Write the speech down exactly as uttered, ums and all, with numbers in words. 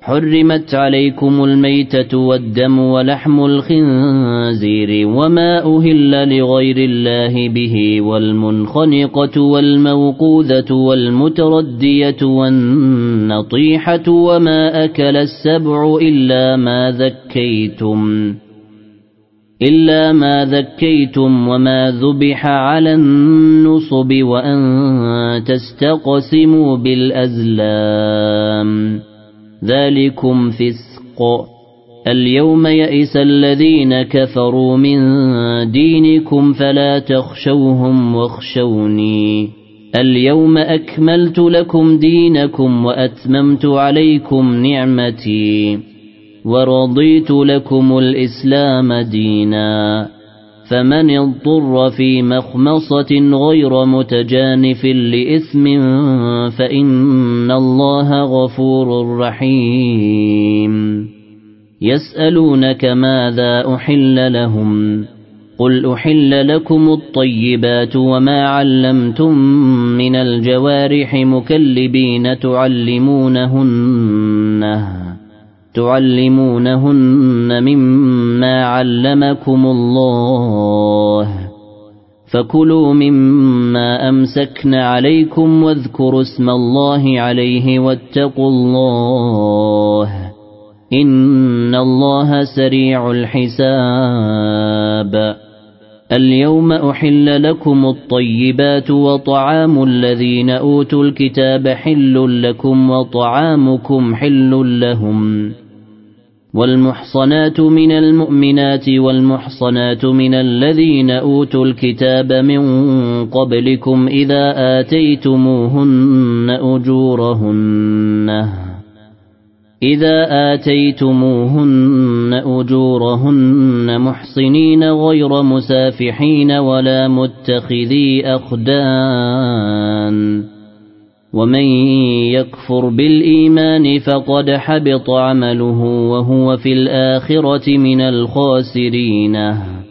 حرمت عليكم الميتة والدم ولحم الخنزير وما أهل لغير الله به والمنخنقة والموقوذة والمتردية والنطيحة وما أكل السبع إلا ما ذكيتم إلا ما ذكيتم وما ذبح على النصب وأن تستقسموا بالأزلام ذلكم فسق. اليوم يئس الذين كفروا من دينكم فلا تخشوهم واخشوني اليوم أكملت لكم دينكم وأتممت عليكم نعمتي ورضيت لكم الإسلام دينا فمن اضطر في مخمصة غير متجانف لإثم فإن الله غفور رحيم. يسألونك ماذا أحل لهم قل أحل لكم الطيبات وما علمتم من الجوارح مكلبين تعلمونهن تعلمونهن مما علمكم الله فكلوا مما أمسكن عليكم واذكروا اسم الله عليه واتقوا الله إن الله سريع الحساب. اليوم أحل لكم الطيبات وطعام الذين أوتوا الكتاب حل لكم وطعامكم حل لهم والمحصنات من المؤمنات والمحصنات من الذين أوتوا الكتاب من قبلكم إذا آتيتموهن أجورهن إذا آتيتموهن أجورهن محصنين غير مسافحين ولا متخذي أخدان ومن يكفر بالإيمان فقد حبط عمله وهو في الآخرة من الخاسرين.